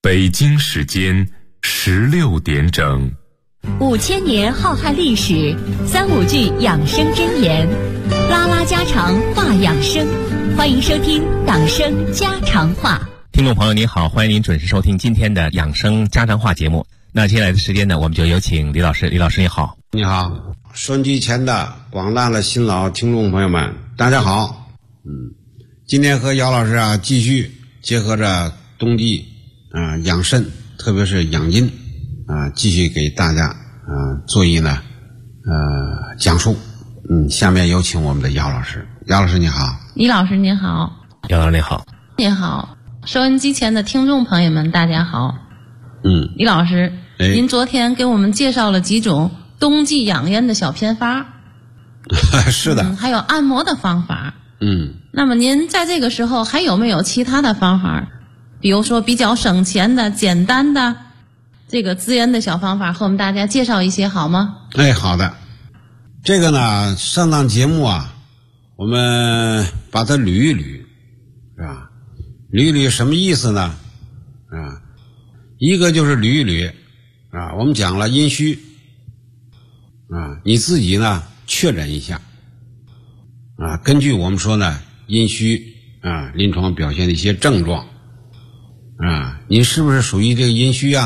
北京时间16点整。 5000年浩瀚历史，3、5句养生箴言，拉拉家常话养生，欢迎收听养生家常话。 听众朋友您好，欢迎您准时收听今天的养生家常话节目。那接下来的时间呢，我们就有请李老师。李老师你好。 你好，收音机前的广大的新老听众朋友们，大家好。今天和姚老师继续结合着冬季养肾，特别是养阴继续给大家做一讲述。下面有请我们的姚老师。姚老师你好。 李老师您好。 姚老师你好。 您好，收音机前的听众朋友们大家好。李老师，您昨天给我们介绍了几种冬季养颜的小偏方。 是的。 还有按摩的方法。那么您在这个时候还有没有其他的方法，比如说比较省钱的简单的这个滋阴的小方法，和我们大家介绍一些好吗？ 好的。这个呢，上档节目我们把它捋一捋，是吧？捋一捋什么意思呢？一个就是捋一捋我们讲了阴虚你自己呢确诊一下根据我们说呢阴虚临床表现的一些症状您是不是属于这个阴虚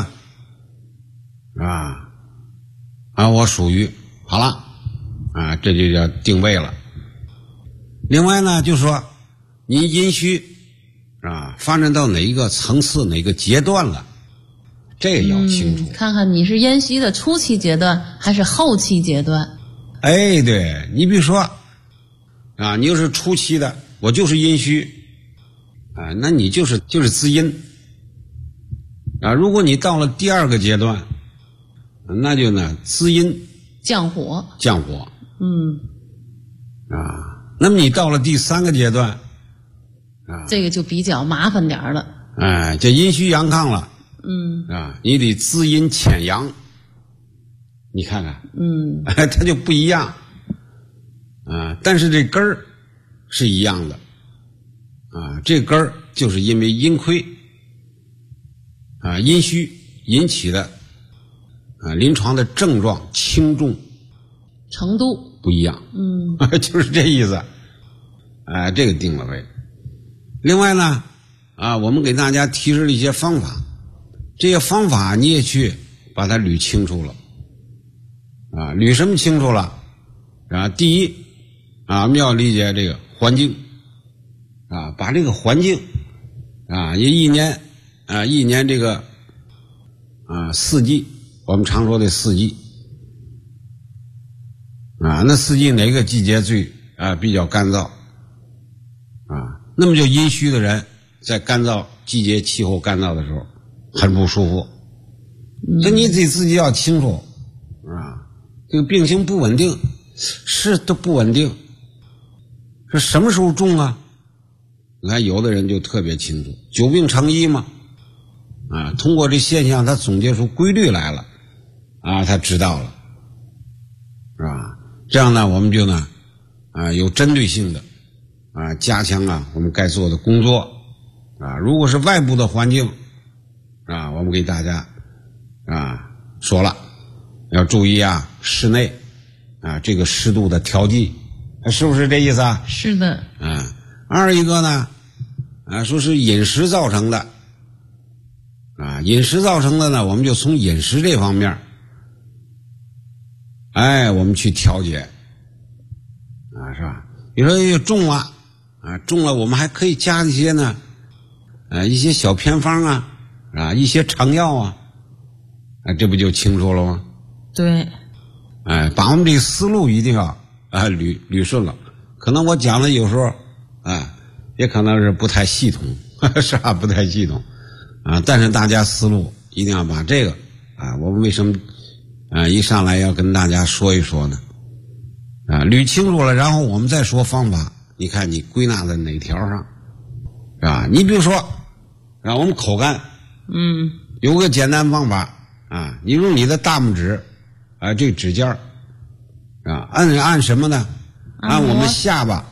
我属于，好了这就叫定位了。另外呢，就说您阴虚发展到哪一个层次哪个阶段了，这个要清楚。 看看你是阴虚的初期阶段还是后期阶段。 对，你比如说你要是初期的，我就是阴虚那你就是滋阴如果你到了第二个阶段，那就呢滋阴降火。 那么你到了第三个阶段这个就比较麻烦点了。 这阴虚阳亢了。你得滋阴潜阳，你看看它就不一样但是这根儿是一样的这根儿就是因为阴亏阴虚引起的临床的症状轻重程度不一样就是这意思这个定了位。另外呢我们给大家提示了一些方法，这些方法你也去把它捋清楚了捋什么清楚了第一我们要理解这个环境把这个环境也一年这个四季，我们常说的四季那四季哪个季节最比较干燥那么就阴虚的人在干燥季节气候干燥的时候很不舒服那你自己要清楚这个病情不稳定是都不稳定，是什么时候重你看有的人就特别清楚，久病成医嘛通过这现象他总结出规律来了他知道了，是吧？这样呢我们就呢有针对性的加强我们该做的工作如果是外部的环境我们给大家说了要注意室内这个湿度的调剂，是不是这意思是的。 二一个呢说是饮食造成的饮食造成的呢，我们就从饮食这方面我们去调节是吧？比如说重了重了，我们还可以加一些呢一些小偏方一些成药这不就清楚了吗？ 对。 把我们这个思路一定要捋顺了。可能我讲的有时候也可能是不太系统是吧？不太系统但是大家思路一定要把这个我们为什么一上来要跟大家说一说呢捋清楚了，然后我们再说方法。你看你归纳在哪条上是吧？你比如说我们口干有个简单方法你用你的大拇指这个指尖按什么呢？按我们下巴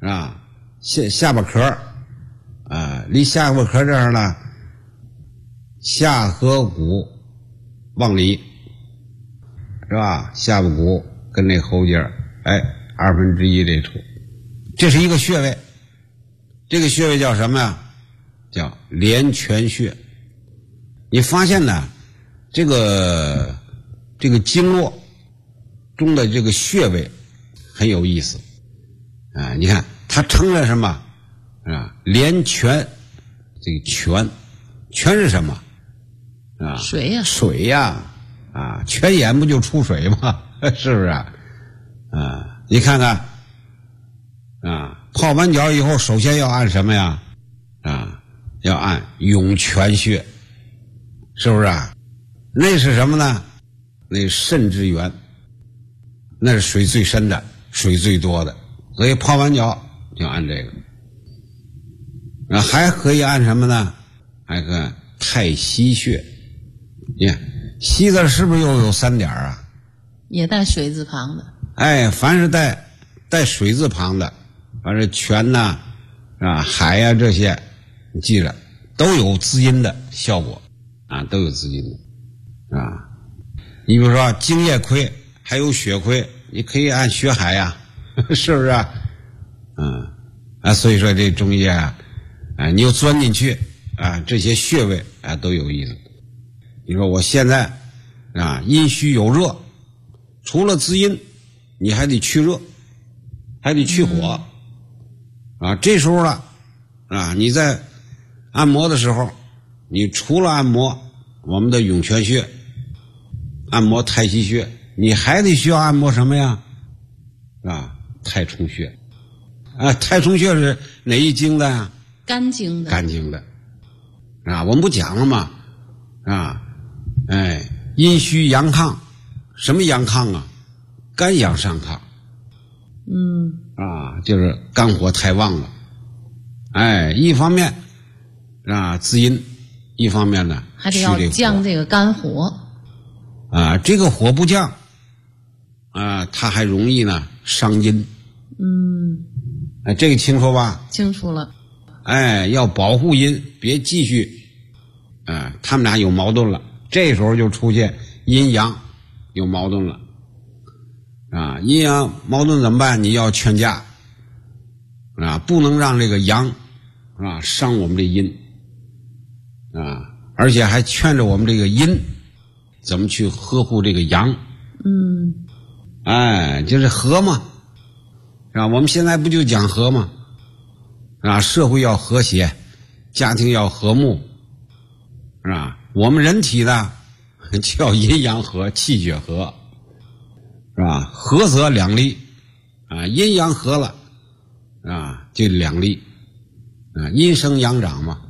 下巴壳离下巴壳这儿呢下颌骨往里，是吧？下巴骨跟那喉结1/2这处，这是一个穴位。这个穴位叫什么呀？叫连泉穴。你发现呢，这个经络中的这个穴位很有意思啊！你看它称了什么啊？连泉，这个泉是什么啊？ 水呀， 水呀，啊，泉眼不就出水吗？是不是啊？啊，你看看啊，泡完脚以后，首先要按什么呀？啊，要按涌泉穴，是不是啊？那是什么呢？那肾之源，那是水最深的，水最多的，所以泡完脚就按这个。还可以按什么呢？还可以按太溪穴。你看溪字是不是又有3点啊？ 也带水字旁的。 凡是带水字旁的，反正泉呐、海呀、这些，你记着都有滋阴的效果啊，都有滋阴的啊。你比如说精液亏还有血亏，你可以按血海呀，是不是啊？所以说这中医啊，你又钻进去啊，这些穴位啊都有意思。你说我现在啊阴虚有热，除了滋阴，你还得去热，还得去火啊。这时候了啊，你在按摩的时候，你除了按摩我们的涌泉穴，按摩太溪穴，你还得需要按摩什么呀？啊，太冲穴啊。太冲穴是哪一经的呀？ 肝经的。 肝经的啊，我们不讲了吗？啊，阴虚阳亢，什么阳亢啊？肝阳上亢。就是肝火太旺了。一方面啊滋阴，一方面呢还得要降这个肝火。这个火不降啊，它还容易呢伤阴。这个清楚吧？清楚了。要保护阴，别继续他们俩有矛盾了，这时候就出现阴阳有矛盾了啊。阴阳矛盾怎么办？你要劝架啊，不能让这个阳伤我们这阴啊，而且还劝着我们这个阴怎么去呵护这个阳。就是和嘛，是吧？我们现在不就讲和吗？社会要和谐，家庭要和睦，是吧？我们人体呢就要阴阳和，气血和，是吧？和则两利阴阳和了就两利阴生阳长嘛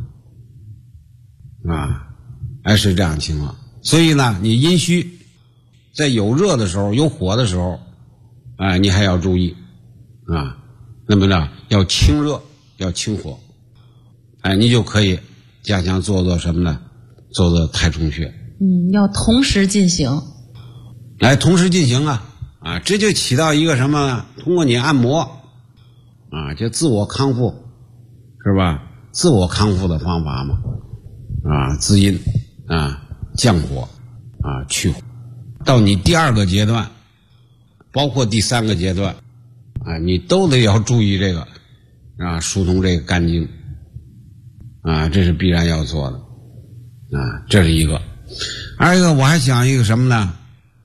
是这样的情况。所以呢，你阴虚在有热的时候，有火的时候你还要注意那么呢要清热，要清火你就可以加强做什么呢？做太冲穴。要同时进行。同时进行这就起到一个什么呢？通过你按摩就自我康复，是吧？自我康复的方法嘛滋阴降火去火。到你第2个阶段，包括第3个阶段你都得要注意这个疏通这个肝经这是必然要做的这是一个。二一个我还想一个什么呢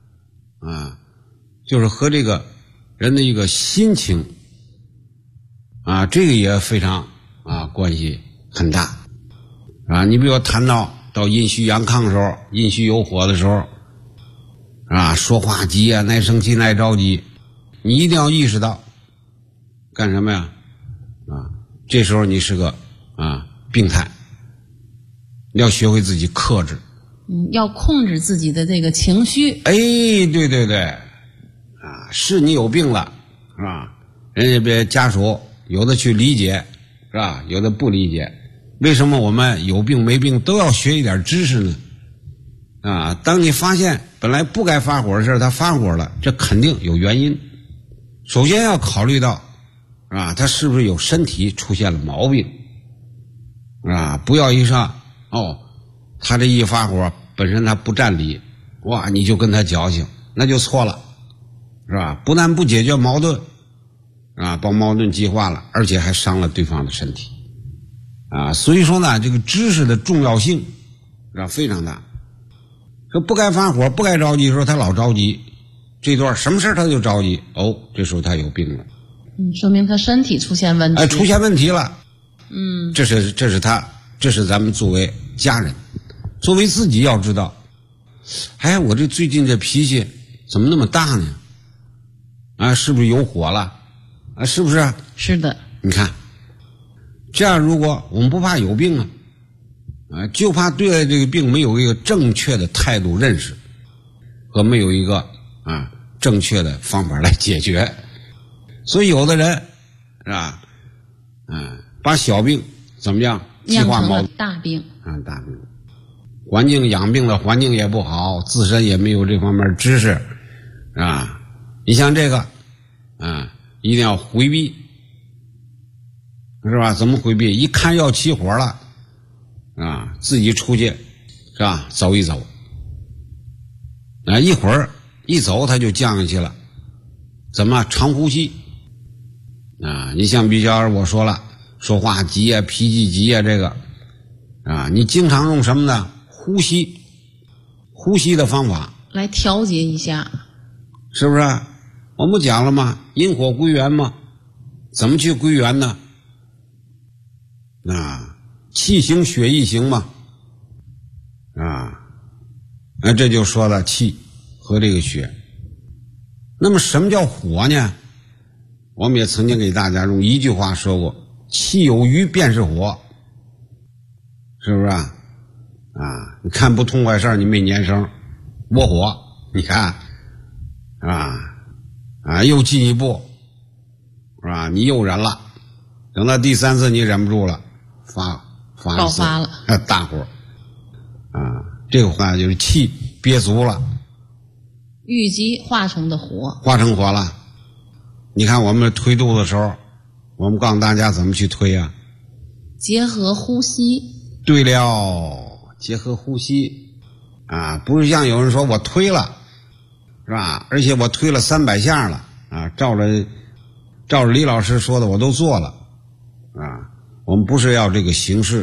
就是和这个人的一个心情这个也非常关系很大你比如谈到阴虚阳亢的时候，阴虚有火的时候说话急耐生气耐着急，你一定要意识到干什么呀这时候你是个病态，要学会自己克制。要控制自己的这个情绪。对对对是你有病了是吧？人家别家属有的去理解是吧？有的不理解。为什么我们有病没病都要学一点知识呢当你发现本来不该发火的事他发火了，这肯定有原因。首先要考虑到他是不是有身体出现了毛病不要一上他这一发火，本身他不占理，哇，你就跟他矫情，那就错了，是吧？不但不解决矛盾，啊，把矛盾激化了，而且还伤了对方的身体，啊，所以说呢，这个知识的重要性是吧非常大。说不该发火、不该着急的时候，他老着急，这段什么事他就着急，哦，这时候他有病了， 说明他身体出现问题， 出现问题了，这是咱们作为家人，作为自己要知道，哎，我这最近这脾气怎么那么大呢？啊，是不是有火了？啊，是不是？ 是的。 你看，这样如果我们不怕有病就怕对待这个病没有一个正确的态度认识，和没有一个正确的方法来解决。所以有的人是吧，把小病怎么样激化矛盾， 大病大病，环境养病的环境也不好，自身也没有这方面知识你像这个一定要回避，是吧？怎么回避？一看要起火了自己出去是吧，走一走一会儿一走他就降下去了。怎么长呼吸你像比较我说了，说话急脾气急这个你经常用什么呢？呼吸的方法来调节一下， 是不是？我们讲了吗？引火归元吗？怎么去归元呢？气行血液行嘛这就说了气和这个血。那么什么叫火呢？我们也曾经给大家用一句话说过，气有余便是火，是不是你看不痛快事儿你没粘生窝火，你看又进一步是吧？你又忍了，等到第三次你忍不住了， 爆发了大火这个话就是气憋足了， 郁积化成的火， 化成火了。你看我们推肚子的时候，我们告诉大家怎么去推结合呼吸。 对了，结合呼吸不是像有人说我推了是吧？而且我推了300下了照着李老师说的我都做了我们不是要这个形式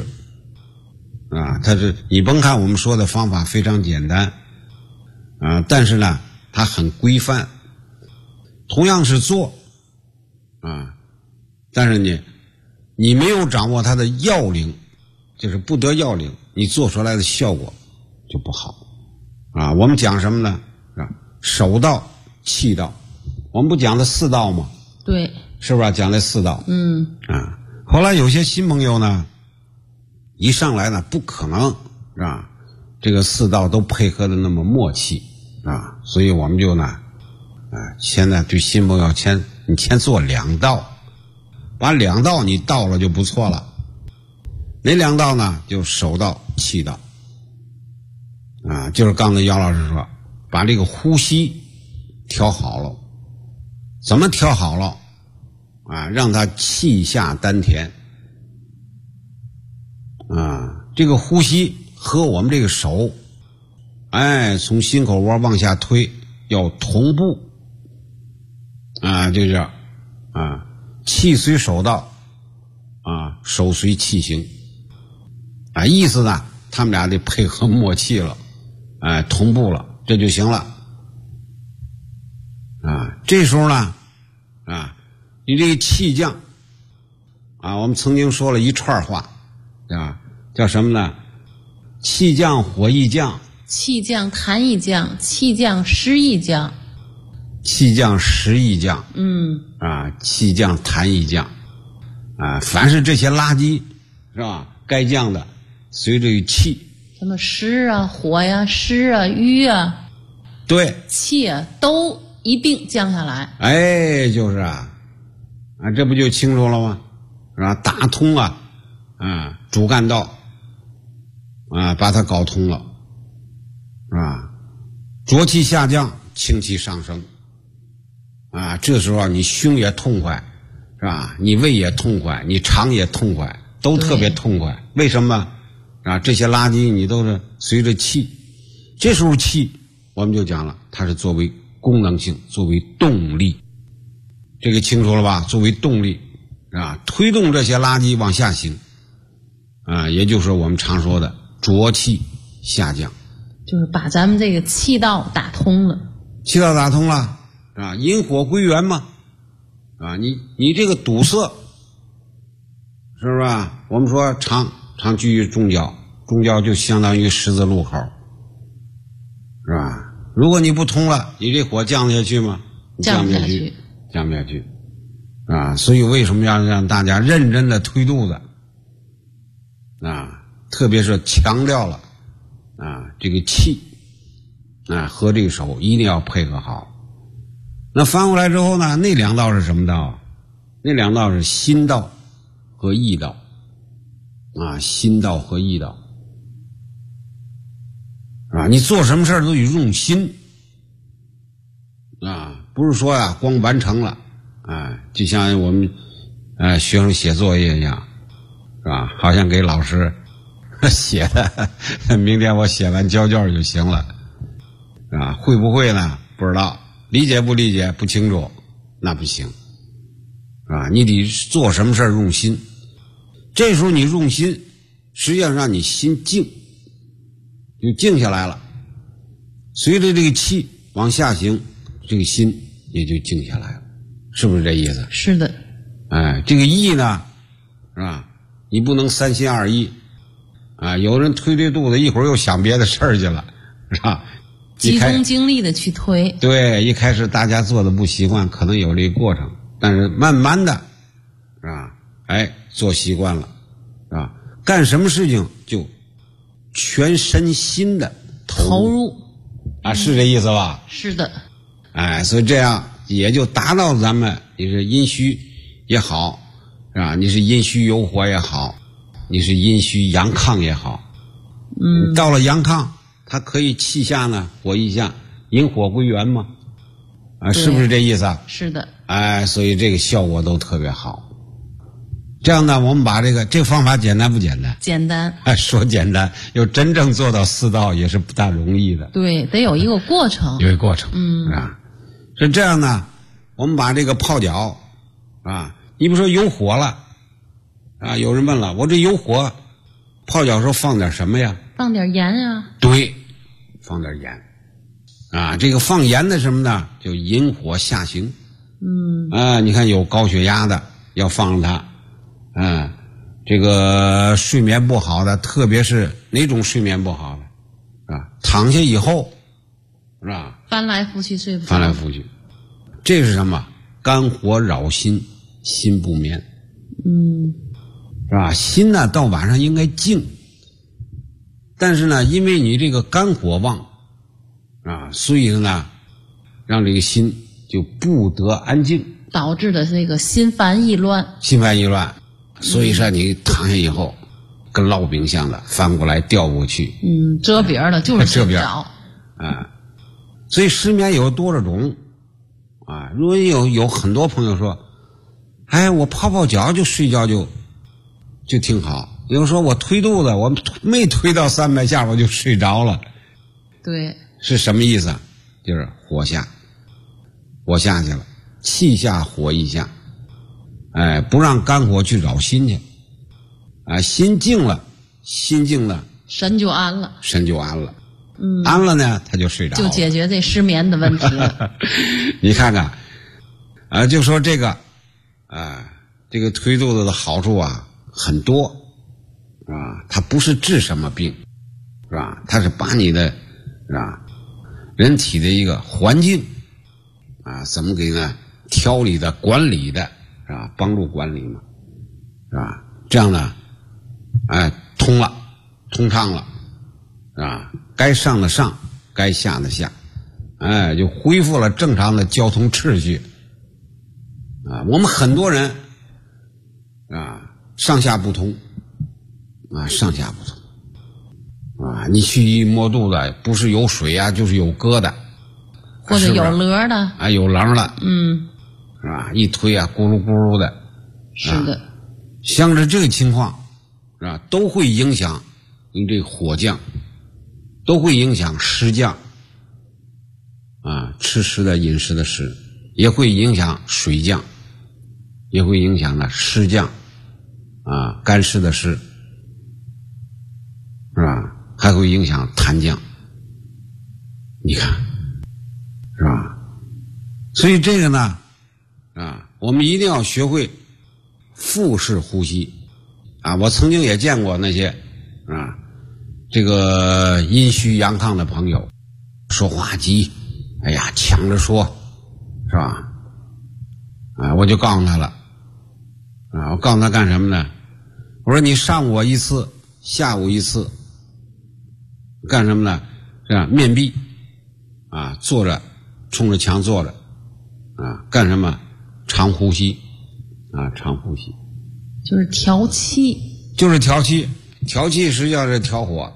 你甭看我们说的方法非常简单但是呢它很规范，同样是做但是你没有掌握它的要领，就是不得要领，你做出来的效果就不好我们讲什么呢？手道气道，我们不讲的4道吗？ 对， 是不是讲的4道？后来有些新朋友呢一上来呢不可能是吧，这个4道都配合的那么默契所以我们就呢现在对新朋友你先做2道，把2道你到了就不错了。哪2道呢？就手道气道就是刚才姚老师说把这个呼吸调好了。怎么调好了让它气下丹田这个呼吸和我们这个手从心口窝往下推要同步就这样气随手到手随气行意思呢他们俩得配合默契了同步了，这就行了这时候呢你这个气降我们曾经说了一串话叫什么呢？气降火一降， 气降痰一降，气降湿一降， 气降湿一降气降痰一降凡是这些垃圾是吧，该降的随着气， 什么湿火湿瘀对， 气都一并降下来。 就是这不就清楚了吗？是吧？打通主干道把它搞通了是吧？浊气下降，清气上升这时候你胸也痛快是吧？你胃也痛快，你肠也痛快，都特别痛快。为什么啊，这些垃圾你都是随着气，这时候气我们就讲了，它是作为功能性，作为动力，这个清楚了吧？作为动力啊，推动这些垃圾往下行啊，也就是我们常说的浊气下降， 就是把咱们这个气道打通了。 气道打通了啊，引火归元嘛啊，你这个堵塞是不是啊？我们说常居于中焦，中焦就相当于十字路口，是吧？如果你不通了，你这火降下去吗？降不下去，降不下去啊！所以为什么要让大家认真的推肚子啊？特别是强调了啊，这个气啊和这个手一定要配合好。那翻过来之后呢，那两道是什么道？那两道是心道和意道啊，心道和意道啊，你做什么事儿都得用心啊，不是说呀光完成了啊，就像我们学生写作业一样，是吧？好像给老师写的，明天我写完交卷就行了，啊，会不会呢？不知道，理解不理解不清楚，那不行，啊，你得做什么事儿用心。这时候你用心，实际上让你心静，就静下来了。随着这个气往下行，这个心也就静下来了，是不是这意思？ 是的。 哎，这个意呢，是吧？你不能三心二意啊！有人推肚子，一会儿又想别的事儿去了，是吧？ 集中精力的去推。 对，一开始大家做的不习惯，可能有这个过程，但是慢慢的，是吧？哎，做习惯了，是吧？干什么事情就全身心的投入啊，是这意思吧？ 是的。 哎，所以这样也就达到咱们你是阴虚也好，是吧？你是阴虚有火也好，你是阴虚阳亢也好，到了阳亢，它可以气下呢，火一下，引火归元嘛，啊，是不是这意思啊？ 是的。 哎，所以这个效果都特别好。这样呢，我们把这个方法简单不简单？ 简单。 哎，说简单，要真正做到四道也是不大容易的。 对，得有一个过程。 有一个过程，啊，是这样呢。我们把这个泡脚啊，你比如说有火了啊，有人问了，我这有火，泡脚时候放点什么呀？ 放点盐啊。对， 放点盐啊。这个放盐的什么呢？就引火下行。你看有高血压的要放它。这个睡眠不好的，特别是哪种睡眠不好的，是吧？躺下以后，是吧？ 翻来覆去睡不着。 翻来覆去，这是什么？肝火扰心，心不眠。是吧？心呢，到晚上应该静，但是呢，因为你这个肝火旺，啊，所以呢，让这个心就不得安静， 导致的这个心烦意乱。心烦意乱。 所以说你躺下以后，跟烙饼像的，翻过来调过去， 遮边了，就是睡不着。 所以失眠有多少种啊？如果有很多朋友说，哎，我泡脚就睡觉就挺好。有人说我推肚子，我没推到300下我就睡着了。 对， 是什么意思啊？就是火下去了，气下火一下。哎，不让肝火去扰心去，啊，心静了，神就安了，安了呢，他就睡着了， 就解决这失眠的问题了。 你看看，就说这个，这个推肚子的好处啊很多，啊，它不是治什么病，是吧？它是把你的，是吧？人体的一个环境，啊，怎么给呢？调理的、管理的。是吧？帮助管理嘛，是吧？这样呢，通了，通畅了，是吧？该上的上，该下的下，就恢复了正常的交通秩序。我们很多人上下不通，你去一摸肚子，不是有水啊，就是有疙瘩， 或者有棱的， 有棱了，是吧？一推啊，咕噜咕噜的。 是的。 像是这个情况，是吧？都会影响跟这个火降，都会影响湿降啊，吃湿的饮食的湿，也会影响水降，也会影响呢湿降啊，干湿的湿，是吧？还会影响痰降，你看是吧？所以这个呢啊，我们一定要学会腹式呼吸啊！我曾经也见过那些啊，这个阴虚阳亢的朋友，说话急，哎呀，抢着说，是吧？啊，我就告诉他了，啊，我告诉他干什么呢？我说你上午一次，下午一次，干什么呢？这样面壁，啊，坐着，冲着墙坐着，啊，干什么？长呼吸，啊，长呼吸。 就是调气， 就是调气，调气实际上是调火，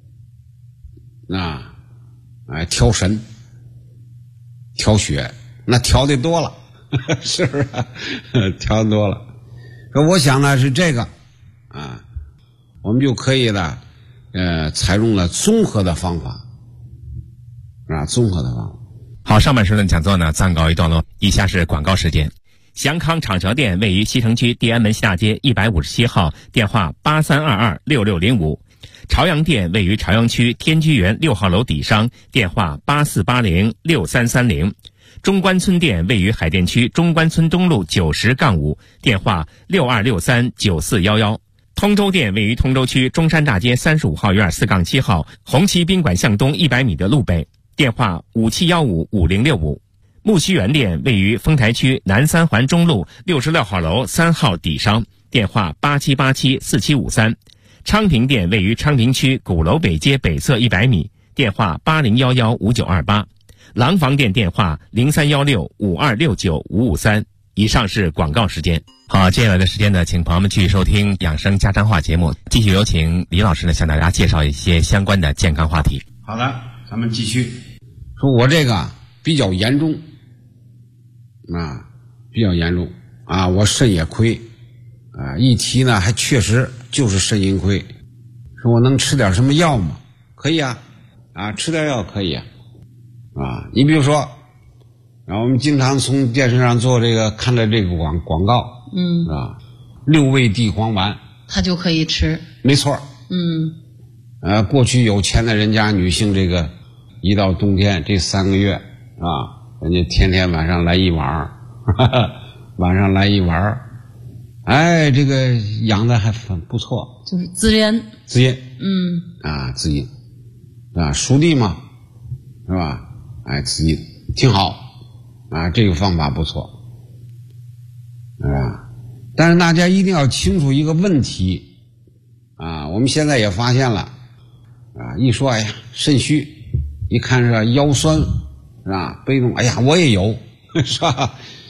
啊，哎，调神，调血，那调的多了，是不是？调的多了。我想呢是这个，啊，我们就可以呢，采用了综合的方法，啊，综合的方法。 好，上半时段讲座呢暂告一段落，以下是广告时间。祥康长蛇店位于西城区地安门下街157号，电话83226605。朝阳店位于朝阳区天居园6号楼底商，电话84806330。中关村店位于海淀区中关村东路90-5，电话62639411。通州店位于通州区中山大街35号院4-7号，红旗宾馆向东100米的路北，电话57155065。木樨园店位于丰台区南三环中路66号楼3号底商，电话87874753。昌平店位于昌平区鼓楼北街北侧100米，电话80115928。廊坊店电话031652695553。以上是广告时间。好，接下来的时间呢，请朋友们继续收听养生家常话节目，继续有请李老师呢向大家介绍一些相关的健康话题。 好的，咱们继续说，我这个比较严重啊，比较严重啊，我肾也亏啊，一提呢还确实就是肾阴亏。说我能吃点什么药吗？可以啊，啊，吃点药可以啊，啊，你比如说，啊，我们经常从电视上做这个看到这个广告，啊，6味地黄丸， 它就可以吃， 没错，过去有钱的人家女性，这个一到冬天这3个月啊，人家天天晚上来一碗，晚上来一碗，哎，这个养的还很不错， 就是滋阴， 滋阴，啊，滋阴，啊，熟地嘛，是吧？哎，滋阴挺好，啊，这个方法不错，是吧？但是大家一定要清楚一个问题，啊，我们现在也发现了，啊，一说哎呀肾虚，一看是腰酸，是吧？背痛，哎呀我也有，是吧？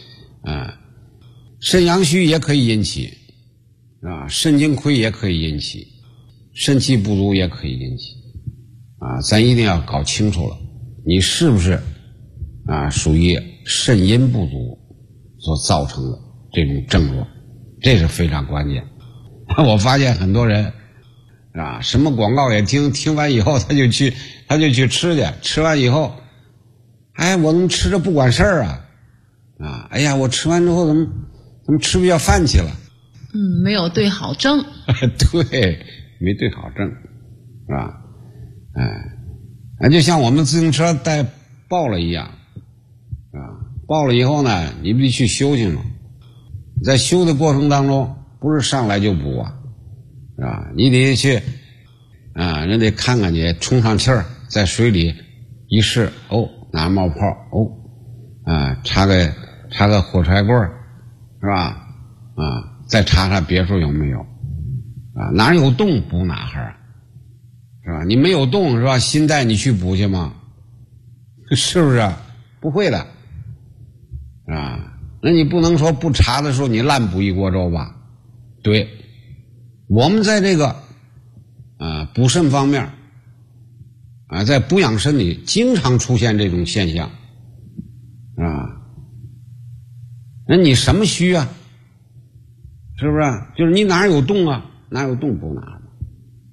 肾阳虚也可以引起，是吧？肾精亏也可以引起，肾气不足也可以引起，啊，咱一定要搞清楚了，你是不是啊属于肾阴不足所造成的这种症状，这是非常关键。我发现很多人啊，什么广告也听完以后他就去吃去，吃完以后，哎，我怎么吃着不管事儿啊？啊，哎呀，我吃完之后怎么吃不下饭去了？ 没有对好症。 对，没对好症，是吧？哎，就像我们自行车带爆了一样，啊，爆了以后呢，你必须去修去嘛。在修的过程当中，不是上来就补啊，是吧？你得去啊，人得看看你充上气儿，在水里一试，哦，哪冒泡，哦，啊，插个火柴棍儿，是吧？啊，再查查别处有没有，啊，哪有洞补哪哈，是吧？你没有洞是吧？新带你去补去吗？是不是？不会的，啊，那你不能说不查的时候你滥补一锅粥吧？对，我们在这个补肾方面啊，在补养身体经常出现这种现象啊。那你什么虚啊？是不是？就是你哪有洞啊？哪有洞补哪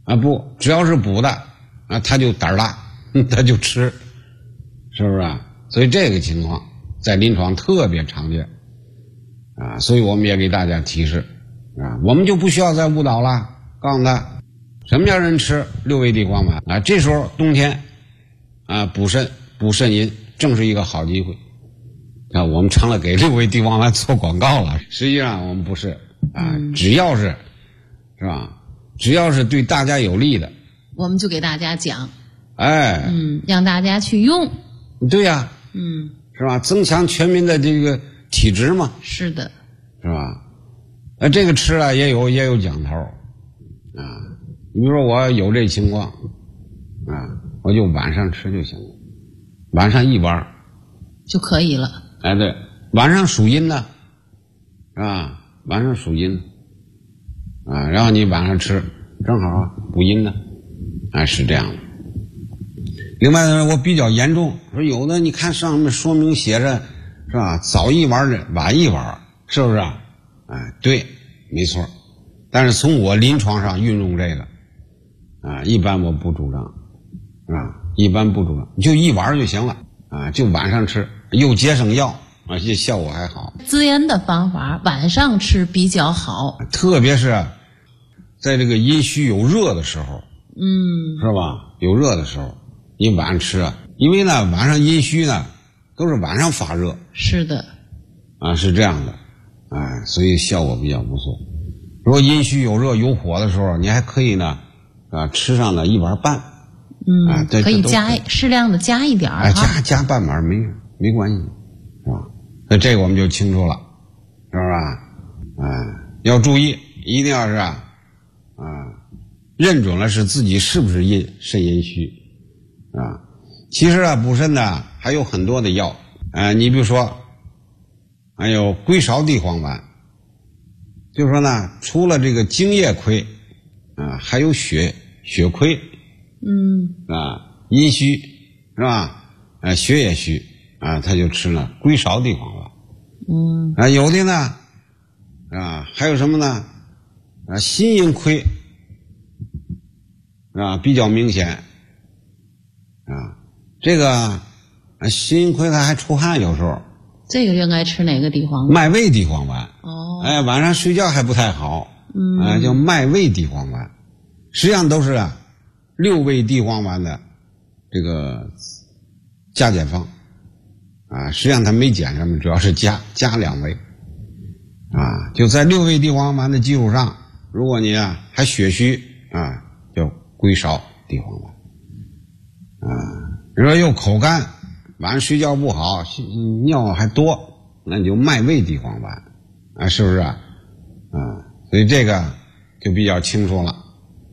啊，不，只要是补的啊，他就胆儿大，他就吃，是不是啊？所以这个情况在临床特别常见啊，所以我们也给大家提示啊，我们就不需要再误导了，告诉他什么叫人吃六味地黄丸啊？这时候冬天啊，补肾补肾阴正是一个好机会啊！我们成了给六味地黄丸做广告了，实际上我们不是啊，只要是吧？只要是对大家有利的， 我们就给大家讲， 哎， 让大家去用， 对呀，是吧？增强全民的这个体质嘛， 是的， 是吧？这个吃啊也有讲头啊。你比如说我有这情况啊，我就晚上吃就行了，晚上一碗就可以了。 哎，对，晚上属阴的，啊，晚上属阴啊，然后你晚上吃，正好补阴的，啊，是这样的。另外呢，我比较严重，说有的你看上面说明写着是吧，早一碗的晚一碗，是不是啊？哎，对，没错。但是从我临床上运用这个啊，一般我不主张啊，一般不主张，就一碗就行了啊，就晚上吃，又节省药啊，这效果还好。 滋阴的方法晚上吃比较好， 特别是在这个阴虚有热的时候，是吧？有热的时候，你晚上吃啊，因为呢晚上阴虚呢都是晚上发热， 是的，啊， 是这样的，哎，所以效果比较不错。如果阴虚有热有火的时候，你还可以呢，啊，吃上了一碗半，啊， 可以适量的加一点儿， 加半碗没关系，是吧？那这个我们就清楚了，是吧？要注意，一定要是认准了是自己是不是肾阴虚啊。其实啊，补肾呢还有很多的药，你比如说，还有归芍地黄丸，就是说呢，除了这个精液亏啊，还有血亏，阴虚是吧？血也虚啊，他就吃了归芍地黄丸，有的呢还有什么呢？心阴亏比较明显这个心阴亏他还出汗，有时候这个应该吃哪个地黄丸？ 麦味地黄丸。晚上睡觉还不太好，叫麦味地黄丸，实际上都是六味地黄丸的这个加减方实际上它没减什么，主要是加2味就在六味地黄丸的基础上，如果你还血虚叫归芍地黄丸比如说又口干，晚上睡觉不好，尿还多，那你就麦味地黄丸是不是所以这个就比较清楚了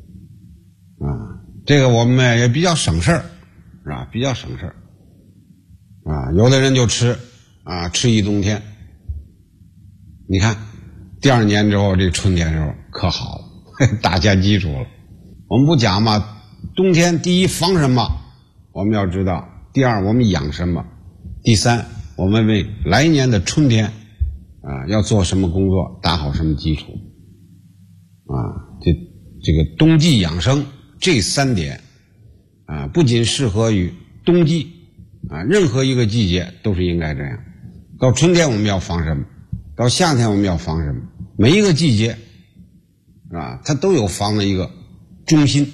这个我们也比较省事儿是吧？比较省事儿有的人就吃一冬天，你看第二年之后，这春天之后可好了，打下基础了。我们不讲嘛，冬天第一防什么我们要知道，第二我们养什么，第三我们为来年的春天要做什么工作，打好什么基础这个冬季养生这3点不仅适合于冬季任何一个季节都是应该这样。到春天我们要防什么，到夏天我们要防什么，每一个季节它都有防的一个中心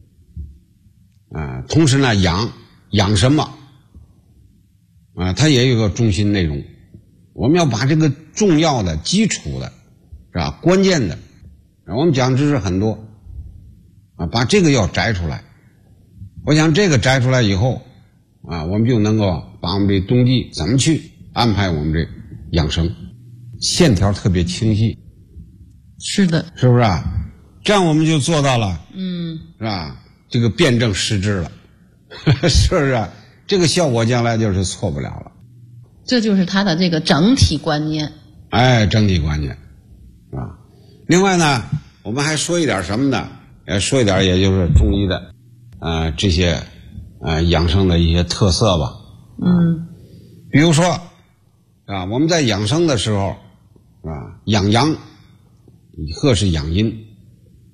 同时呢养什么它也有一个中心内容。我们要把这个重要的基础的是吧，关键的我们讲知识很多把这个要摘出来。我想这个摘出来以后我们就能够把我们这冬季怎么去安排我们这养生，线条特别清晰。 是的， 是不是这样我们就做到了是吧？这个辨证施治了是不是这个效果将来就是错不了了。 这就是它的这个整体观念。 整体观念另外呢，我们还说一点什么呢？说一点也就是中医的这些养生的一些特色吧。比如说我们在养生的时候养阳，一个是养阴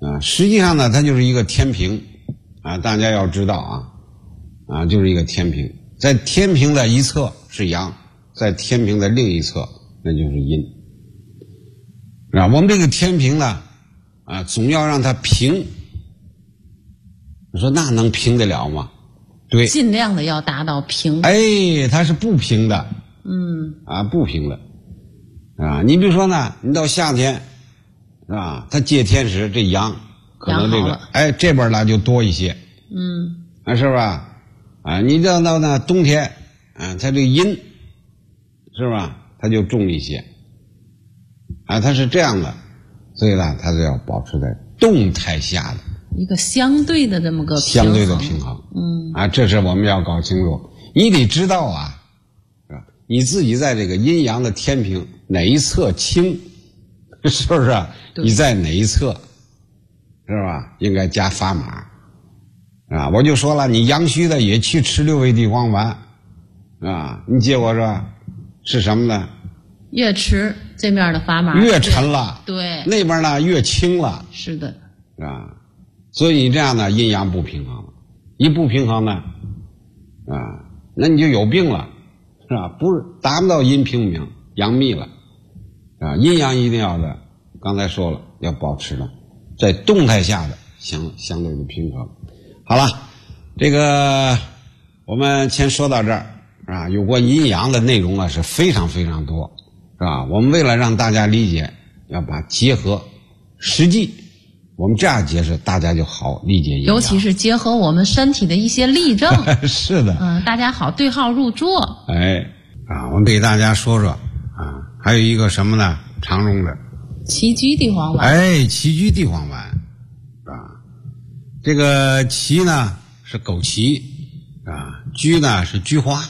实际上呢，它就是一个天平啊，大家要知道啊，就是一个天平，在天平的一侧是阳，在天平的另一侧那就是阴啊。我们这个天平呢总要让它平，你说那能平得了吗？对， 尽量的要达到平。 它是不平的，不平的啊。你比如说呢，你到夏天是吧？它借天时，这阳可能这个这边呢就多一些，是吧？你到呢冬天它这个阴是吧？它就重一些它是这样的，所以呢，它是要保持在动态下的一个相对的这么个相对的平衡。这是我们要搞清楚。你得知道是吧？你自己在这个阴阳的天平哪一侧轻，是不是？你在哪一侧，是吧？应该加砝码我就说了，你阳虚的也去吃6味地黄丸你结果是什么呢？ 越吃这面的砝码越沉了， 对， 那边呢越轻了， 是的所以你这样呢阴阳不平衡，一不平衡呢那你就有病了，是吧？不是达不到阴平明阳密了阴阳一定要的，刚才说了要保持的在动态下的相对的平衡。好了，这个我们先说到这儿有关阴阳的内容是非常非常多，是吧？我们为了让大家理解，要把结合实际，我们这样解释大家就好理解阴阳， 尤其是结合我们身体的一些例证是的大家好对号入座。 我们给大家说说还有一个什么呢？常用的杞菊地黄丸。 杞菊地黄丸这个杞呢是枸杞菊呢是菊花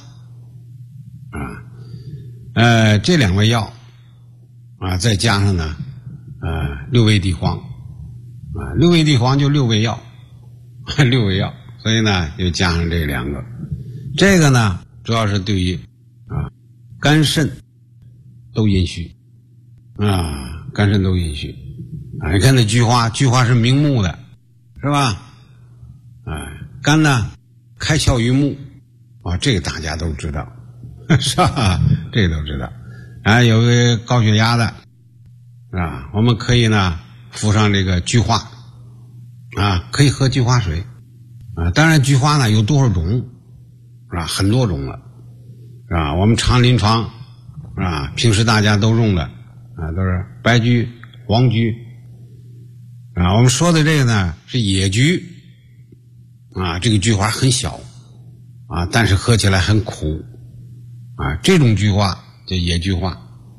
这两味药再加上呢6味地黄6味地黄就6味药6味药，所以呢又加上这两个。这个呢主要是对于肝肾都阴虚肝肾都阴虚你看那菊花是明目的，是吧？肝呢开窍于目这个大家都知道是吧？这个都知道有个高血压的我们可以呢敷上这个菊花可以喝菊花水当然菊花呢有多少种很多种了我们常临床平时大家都用的都是白菊、黄菊我们说的这个呢是野菊这个菊花很小但是喝起来很苦这种菊花叫野菊花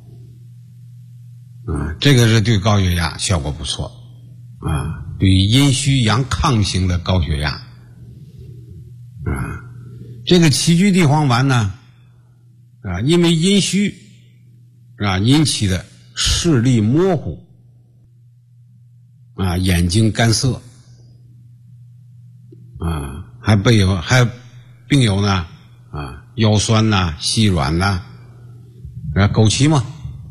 这个是对高血压效果不错对于阴虚阳亢型的高血压这个杞菊地黄丸呢因为阴虚引起的视力模糊眼睛干涩还并有呢腰酸呐、细软呐枸杞嘛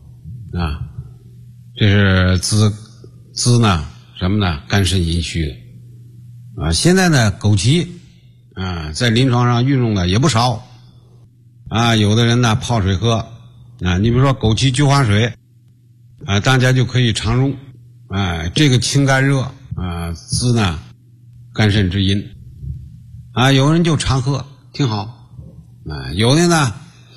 这是滋呢什么呢？肝肾阴虚的现在呢枸杞在临床上运用的也不少有的人呢泡水喝你比如说枸杞菊花水大家就可以常用这个清肝热滋呢肝肾之阴有人就常喝挺好有的呢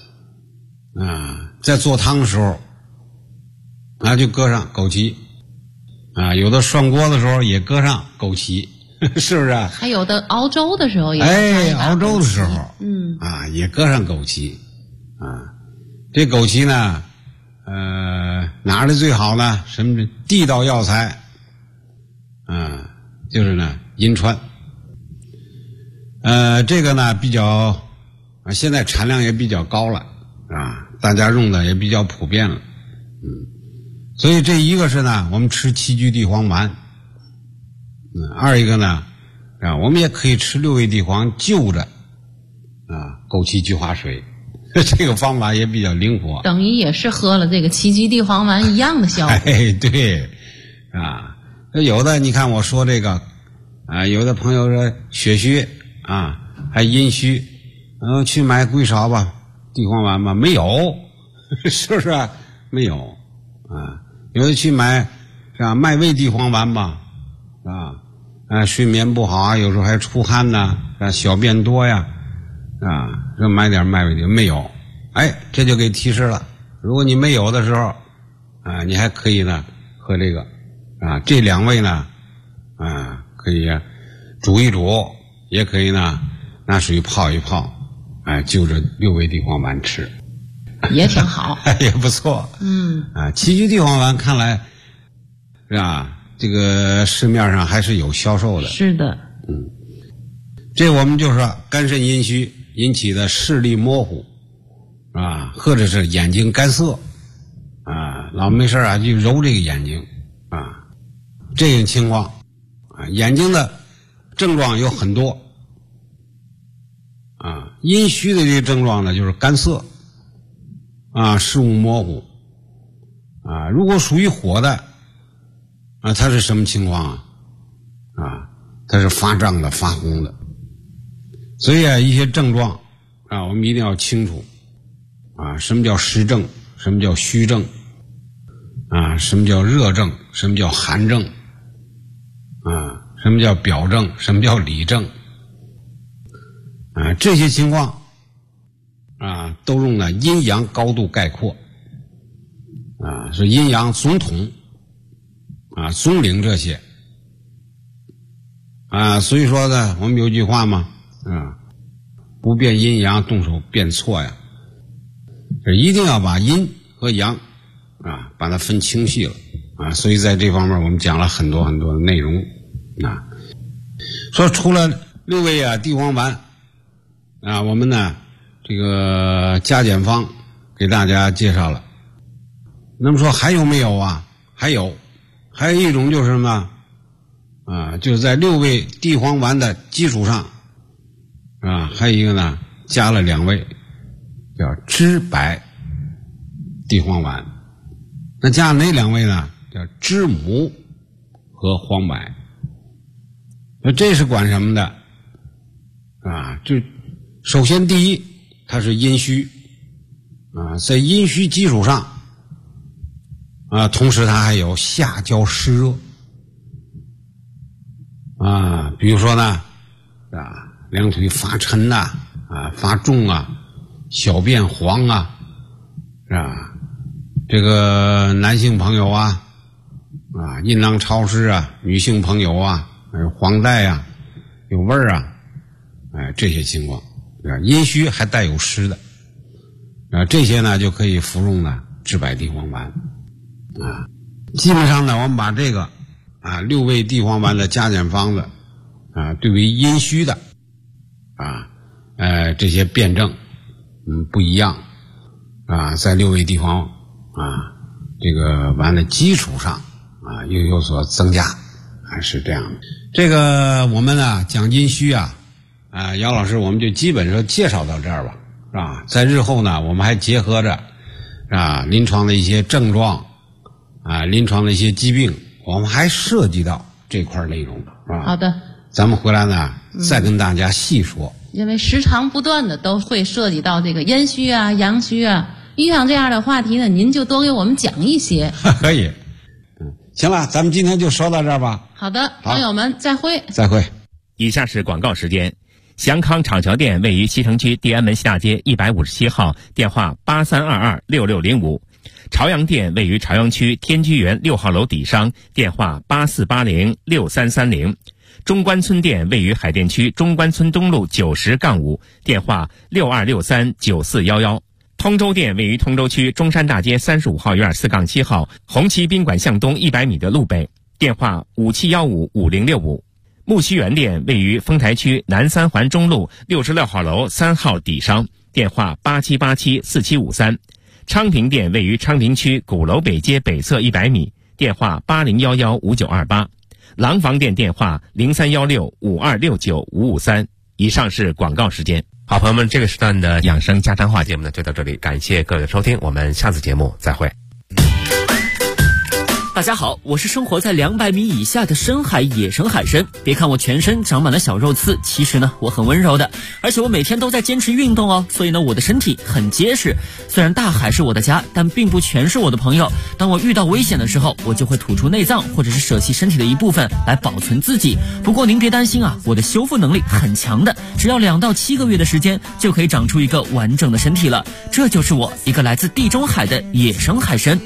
在做汤的时候就搁上枸杞有的涮锅的时候也搁上枸杞是不是还有的熬粥的时候也熬粥的时候也搁上枸杞这枸杞呢哪儿的最好呢？什么地道药材就是呢银川这个呢比较现在产量也比较高了大家用的也比较普遍了所以这一个是呢我们吃杞菊地黄丸二一个呢我们也可以吃6味地黄就着枸杞菊花水这个方法也比较灵活， 等于也是喝了这个杞菊地黄丸一样的效果对有的你看我说这个啊，有的朋友说血虚啊，还阴虚，去买归芍吧，地黄丸吧，没有，是不是啊？没有啊。有的去买是吧，麦味地黄丸吧，睡眠不好啊，有时候还出汗呐，小便多呀，说买点麦味地，没有。这就给提示了。如果你没有的时候你还可以呢喝这个这2味呢可以煮一煮，也可以呢拿水泡一泡，就着6味地黄丸吃， 也挺好， 也不错。杞菊地黄丸看来是吧，这个市面上还是有销售的。 是的。 这我们就说肝肾阴虚引起的视力模糊或者是眼睛干涩老没事就揉这个眼睛这种情况眼睛的症状有很多阴虚的这个症状呢，就是干涩视物模糊如果属于火的它是什么情况它是发胀的发红的。所以一些症状我们一定要清楚什么叫实症，什么叫虚症什么叫热症，什么叫寒症什么叫表症，什么叫里症这些情况都用了阴阳高度概括是阴阳总统总领这些所以说呢，我们有句话嘛不变阴阳，动手变错呀。一定要把阴和阳把它分清晰了所以在这方面我们讲了很多很多的内容说除了6味地黄丸我们呢这个加减方给大家介绍了。那么说还有没有还有一种就是什么就是在6味地黄丸的基础上还有一个呢加了2味叫知柏地黄丸。那加哪2味呢？叫知母和黄柏。那这是管什么的就首先第一，它是阴虚在阴虚基础上同时它还有下焦湿热比如说呢两腿发沉发重小便黄是吧？这个男性朋友阴囊潮湿女性朋友还有黄带有味儿这些情况阴虚还带有湿的这些呢就可以服用呢知柏地黄丸基本上呢我们把这个6味地黄丸的加减方子对于阴虚的这些辩证不一样在6味地黄这个丸的基础上又有所增加是这样的。这个我们呢讲阴虚姚老师我们就基本上介绍到这儿吧，是吧？在日后呢我们还结合着临床的一些症状临床的一些疾病，我们还涉及到这块内容，是吧？ 好的， 咱们回来呢再跟大家细说。 因为时常不断的都会涉及到这个阴虚阳虚遇上这样的话题呢，您就多给我们讲一些。 可以。行了，咱们今天就说到这儿吧。 好的，朋友们再会。 再会。 以下是广告时间。祥康厂桥店位于西城区地安门下街157号，电话83226605。朝阳店位于朝阳区天居园6号楼底商，电话84806330。中关村店位于海淀区中关村东路90-5，电话62639411。通州店位于通州区中山大街35号院4-7号，红旗宾馆向东100米的路北，电话57155065。木樨园店位于丰台区南三环中路66号楼3号底商，电话87874753。昌平店位于昌平区鼓楼北街北侧100米，电话80115928。廊坊店电话031652695553。以上是广告时间。好，朋友们，这个时段的养生家常话节目呢就到这里，感谢各位的收听，我们下次节目再会。 大家好，我是生活在200米以下的深海野生海参。别看我全身长满了小肉刺，其实呢我很温柔的，而且我每天都在坚持运动哦，所以呢我的身体很结实。虽然大海是我的家，但并不全是我的朋友。当我遇到危险的时候，我就会吐出内脏或者是舍弃身体的一部分来保存自己。不过您别担心啊，我的修复能力很强的，只要2到7个月的时间就可以长出一个完整的身体了。这就是我，一个来自地中海的野生海参。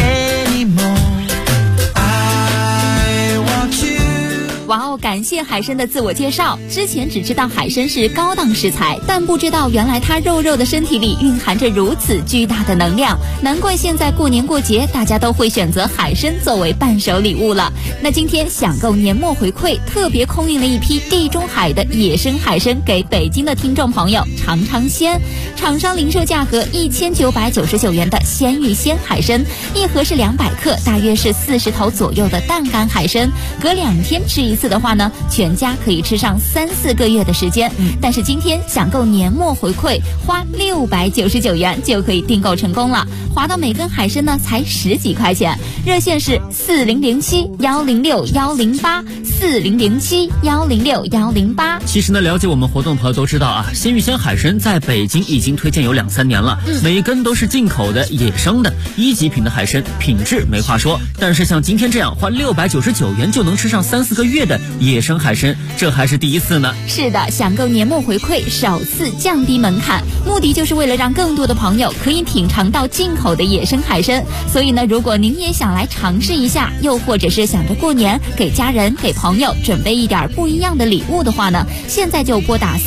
哇哦，感谢海参的自我介绍。之前只知道海参是高档食材，但不知道原来它肉肉的身体里蕴含着如此巨大的能量，难怪现在过年过节大家都会选择海参作为伴手礼物了。那今天享购年末回馈，特别空运了一批地中海的野生海参给北京的听众朋友尝尝鲜。厂商零售价格1999元的鲜芋鲜海参，一盒是200克，大约是40头左右的淡干海参，隔2天吃一次的话呢，全家可以吃上3-4个月的时间。但是今天享购年末回馈，花699元就可以订购成功了，划到每根海参呢才10几块钱。热线是4007-106-108，4007-106-108。 其实呢，了解我们活动的朋友都知道啊，鲜芋鲜海参在北京已经推荐有2-3年了，每一根都是进口的野生的1级品的海参，品质没话说。但是像今天这样花699元就能吃上3-4个月的野生海参，这还是第一次呢。 是的，享购年末回馈，首次降低门槛，目的就是为了让更多的朋友可以品尝到进口的野生海参。所以呢，如果您也想来尝试一下，又或者是想着过年给家人给朋友准备一点不一样的礼物的话呢，现在就拨打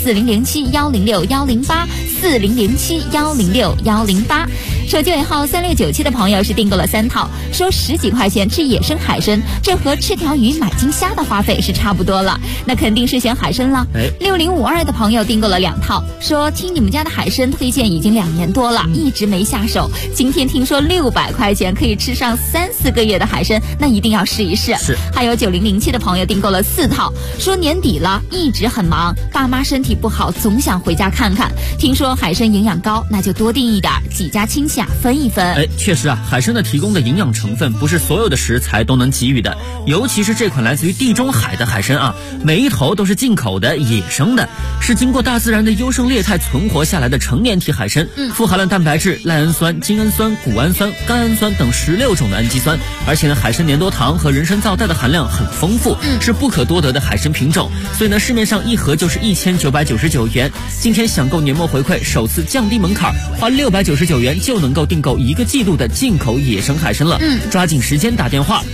4007-106-108，4007-106-108。手机尾号3697的朋友是订购了3套，说10几块钱吃野生海参，这和吃条鱼买斤虾的花费是差不多了，那肯定是选海参了。6052的朋友订购了2套，说听你们家的海参推荐已经2年多了，一直没下手，今天听说600块钱可以吃上3-4个月的海参，那一定要试一试。 是。 还有9007的朋友订购了4套，说年底了，一直很忙，爸妈身体不好，总想回家看看，听说海参营养高，那就多订一点，几家亲戚分一分。 确实啊，海参的提供的营养成分不是所有的食材都能给予的，尤其是这款来自于地中海的海参啊，每一头都是进口的野生的，是经过大自然的优胜劣汰存活下来的成年体海参，富含了蛋白质、赖氨酸、精氨酸、谷氨酸、甘氨酸等16种的氨基酸，而且呢，海参粘多糖和人参皂苷的含量很丰富，是不可多得的海参品种，所以呢，市面上一盒就是1999元。今天享购年末回馈，首次降低门槛，花699元就能够订购1个季度的进口野生海参了。抓紧时间打电话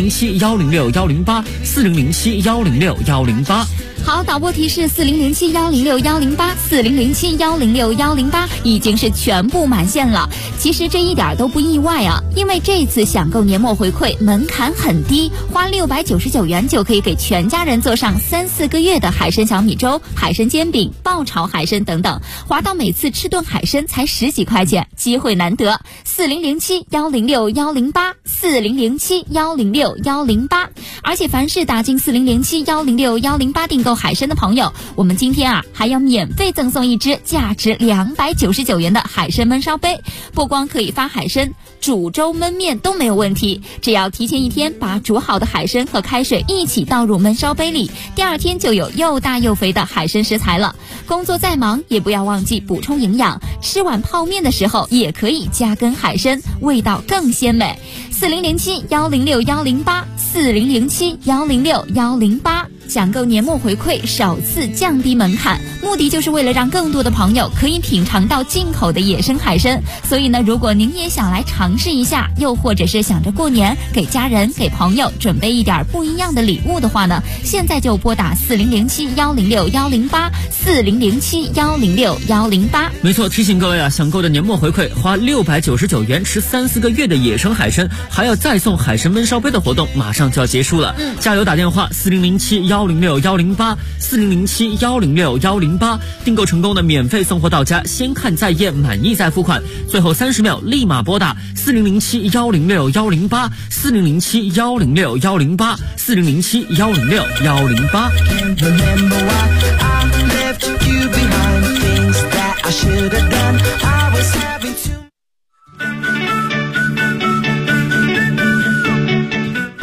4007-106-108，4007-106-108。 好，导播提示4007-106-108，4007-106-108已经是全部满线了。其实这一点都不意外啊，因为这次享购年末回馈门槛很低，花699元就可以给全家人做上3-4个月的海参小米粥、海参煎饼、爆炒海参等等，划到每次吃顿海参才10几块钱，机会难得。4007-106-108，4007-106-108。而且凡是打进4007-106-108订购海参的朋友，我们今天还要免费赠送一只价值299元的海参焖烧杯，不光可以发海参，煮粥焖面都没有问题，只要提前1天把煮好的海参和开水一起倒入焖烧杯里，第2天就有又大又肥的海参食材了。工作再忙也不要忘记补充营养，吃碗泡面的时候也可以加根海参，味道更鲜美。4007-106-108，4007-106-108。享购年末回馈，首次降低门槛，目的就是为了让更多的朋友可以品尝到进口的野生海参。所以呢，如果您也想来尝试一下，又或者是想着过年给家人给朋友准备一点不一样的礼物的话呢，现在就拨打4007-106-108，4007-106-108。 没错，提醒各位啊，享购的年末回馈，花699元吃3-4个月的野生海参，还要再送海参焖烧杯的活动马上就要结束了。加油打电话4007-106-108，4007-106-108，订购成功的免费送货到家，先看再验，满意再付款，最后30秒立马拨打4007-106-108，4007-106-108，4007-106-108。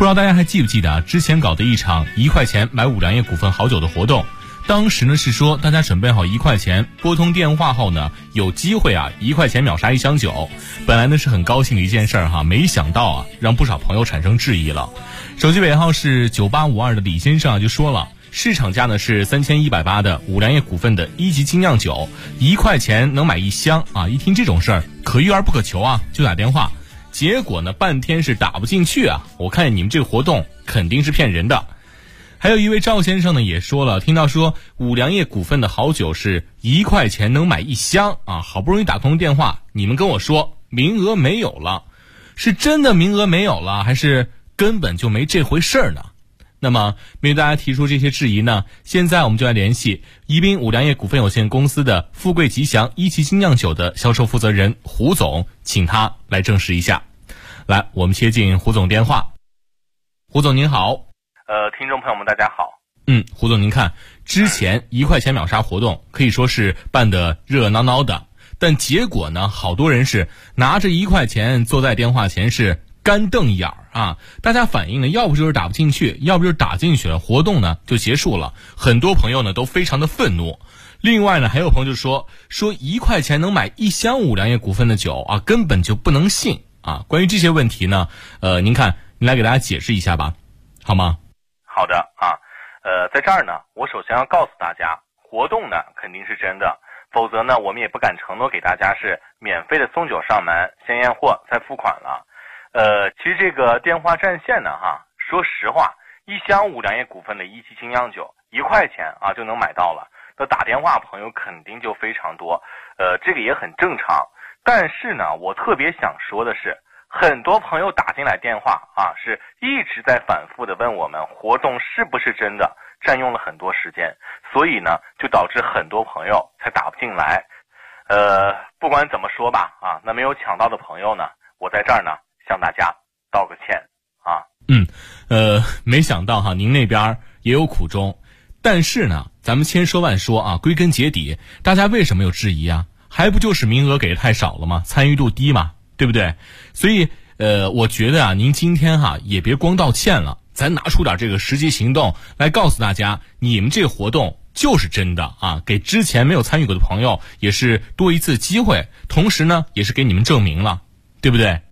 知道大家还记不记得啊？之前搞的一场1块钱买五粮液股份好酒的活动，当时呢是说大家准备好1块钱，拨通电话后呢，有机会啊1块钱秒杀1箱酒。本来呢是很高兴的一件事儿哈，没想到啊让不少朋友产生质疑了。手机尾号是9852的李先生啊就说了，市场价呢是3180的五粮液股份的1级精酿酒，1块钱能买1箱啊！一听这种事儿，可遇而不可求啊，就打电话。结果呢，半天是打不进去啊！我看你们这个活动肯定是骗人的。还有一位赵先生呢也说了，听到说五粮液股份的好酒是1块钱能买1箱啊，好不容易打通电话，你们跟我说名额没有了，是真的名额没有了，还是根本就没这回事儿呢？那么面对大家提出这些质疑呢，现在我们就来联系宜宾五粮液股份有限公司的富贵吉祥1级精酿酒的销售负责人胡总，请他来证实一下。来，我们接进胡总电话。胡总您好。 听众朋友们大家好。 胡总您看，之前1块钱秒杀活动可以说是办得热闹闹的，但结果呢，好多人是拿着1块钱坐在电话前是干瞪眼儿啊！大家反映呢，要不就是打不进去，要不就是打进去了，活动呢就结束了。很多朋友呢都非常的愤怒。另外呢，还有朋友就说1块钱能买1箱五粮液股份的酒啊，根本就不能信啊！关于这些问题呢，您来给大家解释一下吧，好吗？ 好的啊，在这儿呢，我首先要告诉大家，活动呢肯定是真的，否则呢，我们也不敢承诺给大家是免费的送酒上门，先验货再付款了。其实这个电话占线呢，说实话，1箱五粮液股份的1级精酿酒1块钱啊就能买到了，那打电话朋友肯定就非常多，这个也很正常。但是呢，我特别想说的是，很多朋友打进来电话啊，是一直在反复的问我们活动是不是真的，占用了很多时间，所以呢，就导致很多朋友才打不进来。不管怎么说吧，啊，那没有抢到的朋友呢，我在这儿呢向大家道个歉啊。 没想到您那边也有苦衷，但是呢，咱们千说万说啊，归根结底，大家为什么有质疑啊？还不就是名额给的太少了吗？参与度低嘛，对不对？所以我觉得啊，您今天也别光道歉了，咱拿出点这个实际行动来告诉大家，你们这个活动就是真的啊，给之前没有参与过的朋友也是多一次机会，同时呢，也是给你们证明了，对不对？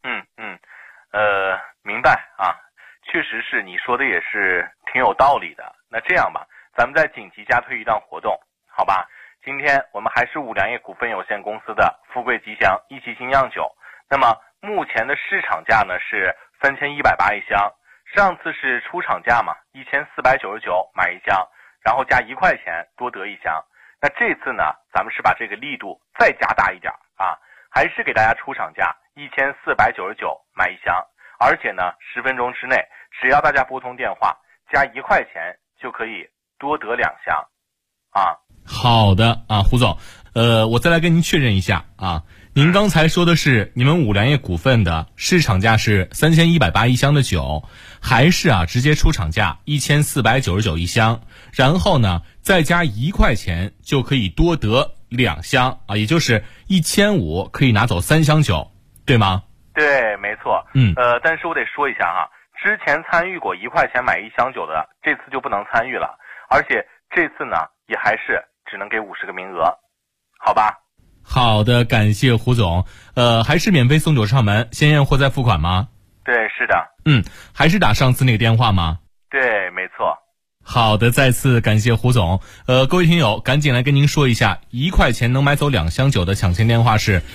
明白啊，确实是你说的也是挺有道理的。那这样吧，咱们再紧急加推一档活动，好吧？今天我们还是五粮液股份有限公司的富贵吉祥1级精酿酒，那么目前的市场价呢是3180一箱，上次是出厂价嘛，1499买1箱，然后加1块钱多得1箱。那这次呢，咱们是把这个力度再加大一点啊，还是给大家出厂价1499买1箱，而且呢10分钟之内，只要大家拨通电话加1块钱就可以多得2箱啊。 好的啊，胡总，我再来跟您确认一下啊，您刚才说的是你们五粮液股份的市场价是3180一箱的酒，还是直接出厂价1499一箱，然后呢再加1块钱就可以多得2箱啊，也就是1500可以拿走3箱酒，对吗？ 对，没错。但是我得说一下之前参与过1块钱买1箱酒的，这次就不能参与了，而且这次呢也还是只能给50个名额，好吧？ 好的，感谢胡总。还是免费送酒上门，先验货再付款吗？ 对，是的。 还是打上次那个电话吗？ 对，没错。 好的，再次感谢胡总。各位听友，赶紧来跟您说一下，1块钱能买走2箱酒的抢钱电话是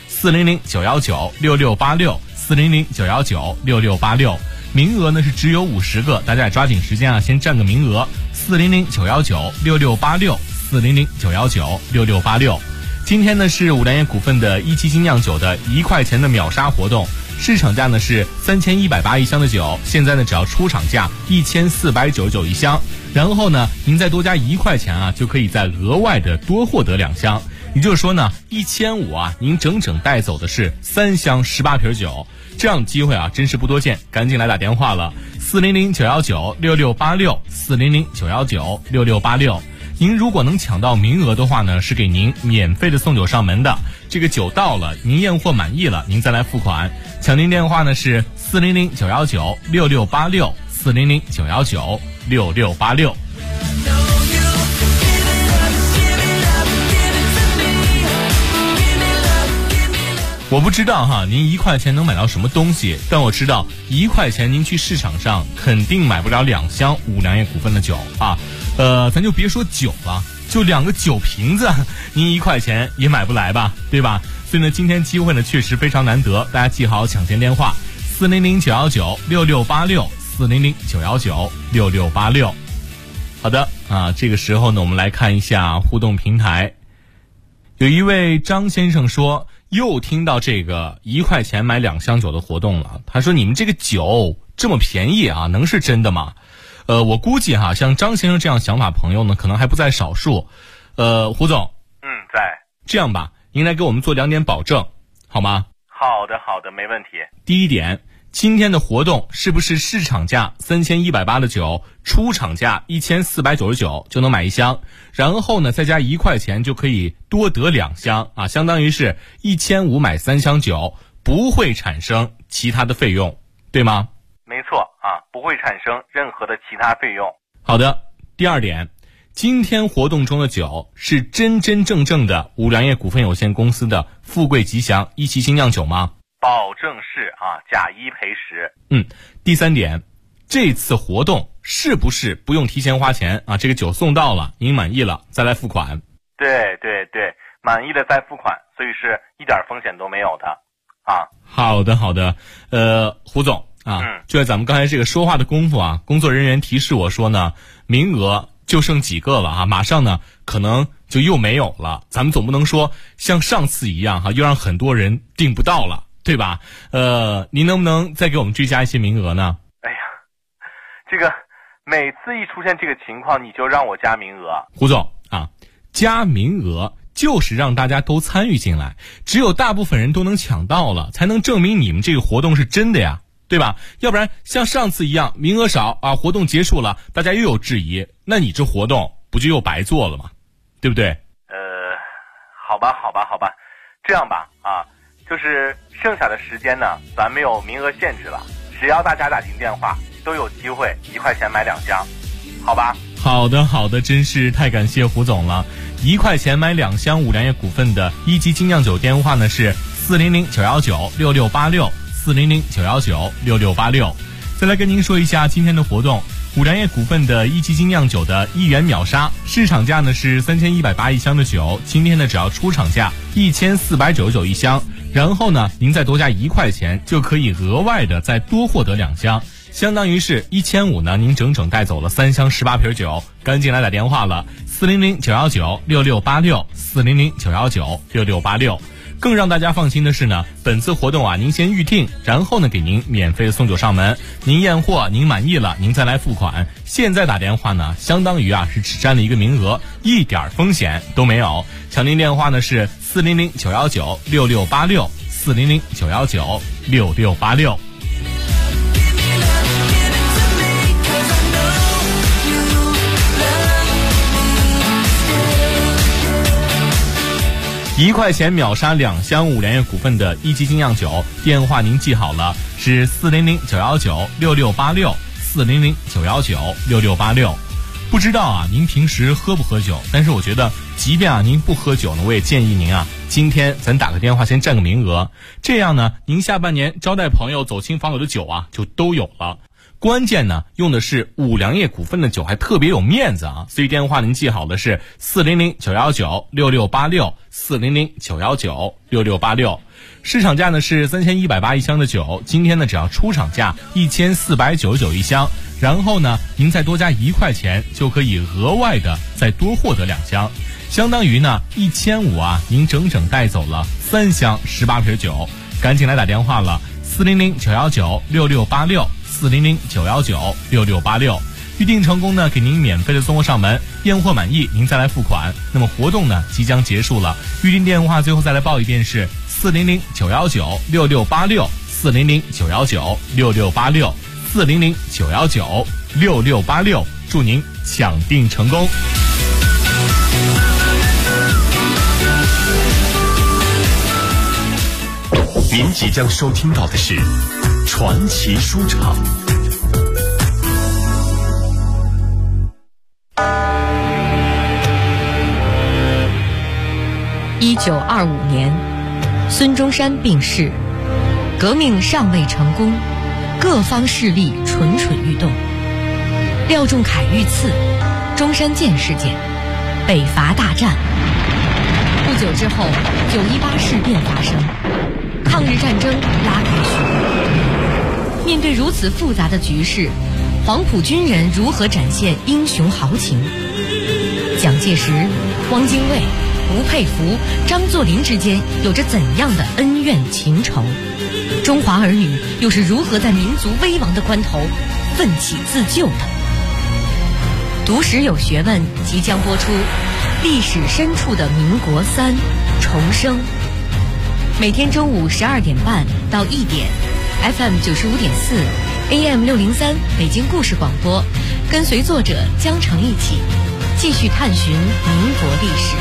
400-919-6686，400-919-6686。名额呢是只有50个，大家也抓紧时间先占个名额。400-919-6686，400-919-6686。今天呢是五粮液股份的1级精酿酒的1块钱的秒杀活动，市场价呢是3180一箱的酒，现在呢只要出厂价1499一箱，然后呢您再多加1块钱就可以再额外的多获得2箱，也就是说呢1500您整整带走的是3箱18瓶酒，这样的机会真是不多见，赶紧来打电话了，400-919-6686，400-919-6686。 您如果能抢到名额的话呢，是给您免费的送酒上门的。这个酒到了，您验货满意了，您再来付款。抢订电话呢是400-919-6686，400-919-6686。我不知道哈，您1块钱能买到什么东西，但我知道1块钱您去市场上肯定买不了2箱五粮液股份的酒啊。咱就别说酒了，就2个酒瓶子，您1块钱也买不来吧，对吧？所以呢，今天机会呢确实非常难得，大家记好抢先电话400-919-6686，400-919-6686。好的啊，这个时候呢，我们来看一下互动平台。有一位张先生说，又听到这个1块钱买2箱酒的活动了。他说，你们这个酒这么便宜啊，能是真的吗？我估计哈，像张先生这样想法朋友呢，可能还不在少数。胡总， 在。 这样吧，您来给我们做2点保证，好吗？ 好的，没问题。 第一点，今天的活动是不是市场价3180的酒，出厂价1499就能买1箱，然后呢再加1块钱就可以多得2箱啊，相当于是1500买3箱酒，不会产生其他的费用，对吗？ 没错啊，不会产生任何的其他费用。 好的，第2点，今天活动中的酒是真正的五粮液股份有限公司的富贵吉祥一期精酿酒吗？ 保证是啊，假1赔10。 第3点，这次活动是不是不用提前花钱啊？这个酒送到了，您满意了再来付款。 对，满意了再付款，所以是一点风险都没有的啊。 好的，胡总啊，就在咱们刚才这个说话的功夫啊，工作人员提示我说呢，名额就剩几个了啊，马上呢可能就又没有了。咱们总不能说像上次一样哈，又让很多人订不到了，对吧？您能不能再给我们追加一些名额呢？ 哎呀，这个每次一出现这个情况，你就让我加名额。 胡总啊，加名额就是让大家都参与进来，只有大部分人都能抢到了，才能证明你们这个活动是真的呀，对吧？要不然像上次一样，名额少啊，活动结束了，大家又有质疑，那你这活动不就又白做了吗？对不对？ 好吧，这样吧啊，就是剩下的时间呢，咱没有名额限制了，只要大家打进电话，都有机会1块钱买2箱，好吧？ 好的，真是太感谢胡总了。1块钱买2箱五粮液股份的一级精酿酒电话呢是400-919-6686，400-919-6686。再来跟您说一下今天的活动，五粮液股份的一级精酿酒的1元秒杀，市场价呢是31801箱的酒，今天呢只要出厂价14991箱，然后呢您再多加1块钱就可以额外的再多获得2箱，相当于是1500呢，您整整带走了3箱18瓶酒。赶紧来打电话了，400-919-6686，400-919-6686。更让大家放心的是呢，本次活动啊，您先预定，然后呢给您免费的送酒上门，您验货您满意了，您再来付款。现在打电话呢，相当于啊是只占了1个名额，一点风险都没有。抢订电话呢是400-919-6686，400-919-6686。1块钱秒杀2箱五粮液股份的一级精酿酒，电话您记好了，是400-919-6686，400-919-6686。不知道啊，您平时喝不喝酒？但是我觉得，即便啊您不喝酒呢，我也建议您啊，今天咱打个电话先占个名额，这样呢，您下半年招待朋友、走亲访友的酒啊，就都有了。关键呢，用的是五粮液股份的酒，还特别有面子啊！所以电话您记好的是400-919-6686，400-919-6686。市场价呢是31801箱的酒，今天呢只要出厂价14991箱，然后呢您再多加1块钱就可以额外的再多获得2箱，相当于呢1500啊，您整整带走了3箱18瓶酒。赶紧来打电话了，400-919-6686，400-919-6686。预定成功呢，给您免费的送货上门，验货满意您再来付款。那么活动呢即将结束了，预定电话最后再来报一遍是400-919-6686，400-919-6686，400-919-6686。祝您抢订成功。 您即将收听到的是传奇书场。 1925年，孙中山病逝，革命尚未成功，各方势力蠢蠢欲动。廖仲恺遇刺，中山舰事件，北伐大战。不久之后，9·18事变发生，抗日战争拉开序幕。面对如此复杂的局势，黄埔军人如何展现英雄豪情？蒋介石、汪精卫、吴佩孚、张作霖之间有着怎样的恩怨情仇？中华儿女又是如何在民族危亡的关头奋起自救的？读史有学问即将播出，历史深处的民国3重生。每天中午12点半到1点 ，FM 95.4 ，AM 603，北京故事广播，跟随作者江城一起继续探寻民国历史。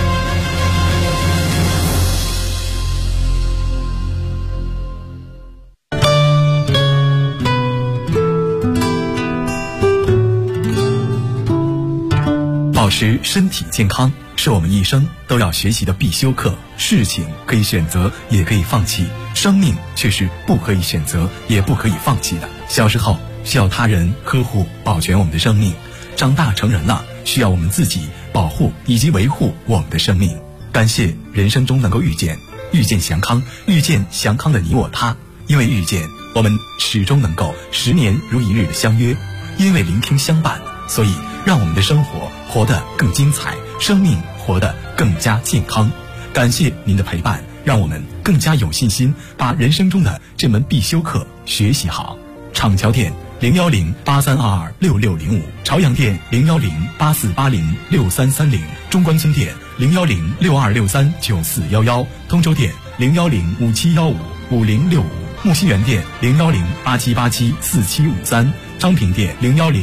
保持身体健康是我们一生都要学习的必修课。事情可以选择，也可以放弃，生命却是不可以选择，也不可以放弃的。小时候需要他人呵护保全我们的生命，长大成人了需要我们自己保护以及维护我们的生命。感谢人生中能够遇见祥康，遇见祥康的你我他。因为遇见，我们始终能够10年如一日的相约；因为聆听相伴，所以让我们的生活活得更精彩，生命活得更加健康。感谢您的陪伴，让我们更加有信心把人生中的这门必修课学习好。厂桥店01083226605，朝阳店01084806330，中关村店01062639411，通州店01057155065，木樨园店01087874753，昌平店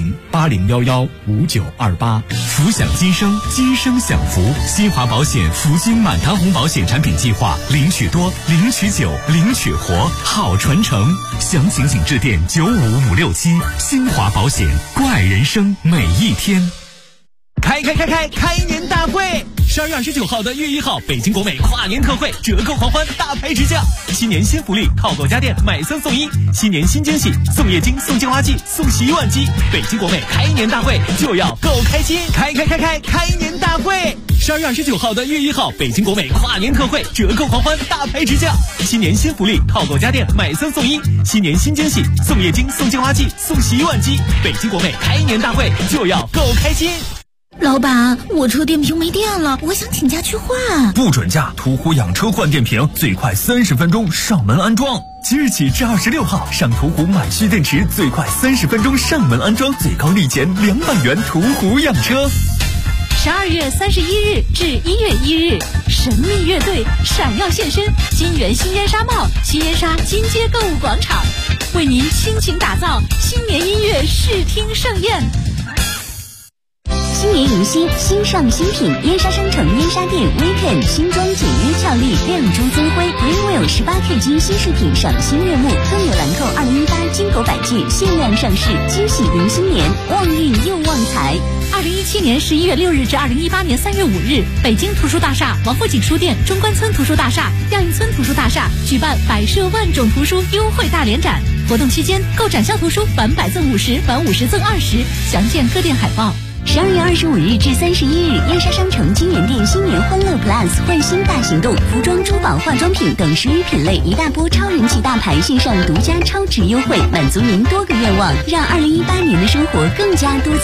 01080115928。 福享今生，今生享福。新华保险福金满堂红保险产品计划，领取多，领取久，领取活，好传承。详情请致电95567。新华保险，关爱人生每一天。开年大会！12月29号到1月1号，北京国美跨年特惠，折扣狂欢，大牌直降。新年新福利，淘购家电买3送1，新年新惊喜，送液晶，送净化器，送洗碗机。北京国美开年大会就要够开心！开年大会！12月29号到1月1号，北京国美跨年特惠，折扣狂欢，大牌直降。新年新福利，淘购家电买3送1，新年新惊喜，送液晶，送净化器，送洗碗机。北京国美开年大会就要够开心！ 老板，我车电瓶没电了，我想请假去换。 不准假，途虎养车换电瓶，最快30分钟上门安装。即日起至26号，上途虎买蓄电池，最快30分钟上门安装，最高立减200元。途虎养车。 12月31日至1月1日，神秘乐队闪耀现身金源新烟沙帽新烟沙金街购物广场，为您倾情打造新年音乐视听盛宴。 新年迎新，新上新品，燕莎商城燕莎店 Weekend 新装简约俏丽，亮珠增辉 Greenwell 18K 金新饰品赏心悦目，更有兰蔻2018金狗百句限量上市，惊喜迎新年，旺运又旺财。 2017年11月6日至2018年3月5日，北京图书大厦、王府井书店、中关村图书大厦、亚运村图书大厦举办百设万种图书优惠大联展，活动期间购展销图书返100赠50，返50赠20，详见各店海报。 12月25日至31日，燕莎商城金源店新年欢乐 Plus 换新大行动，服装、珠宝、化妆品等10余品类一大波超人气大牌线上独家超值优惠，满足您多个愿望，让2018年的生活更加多彩。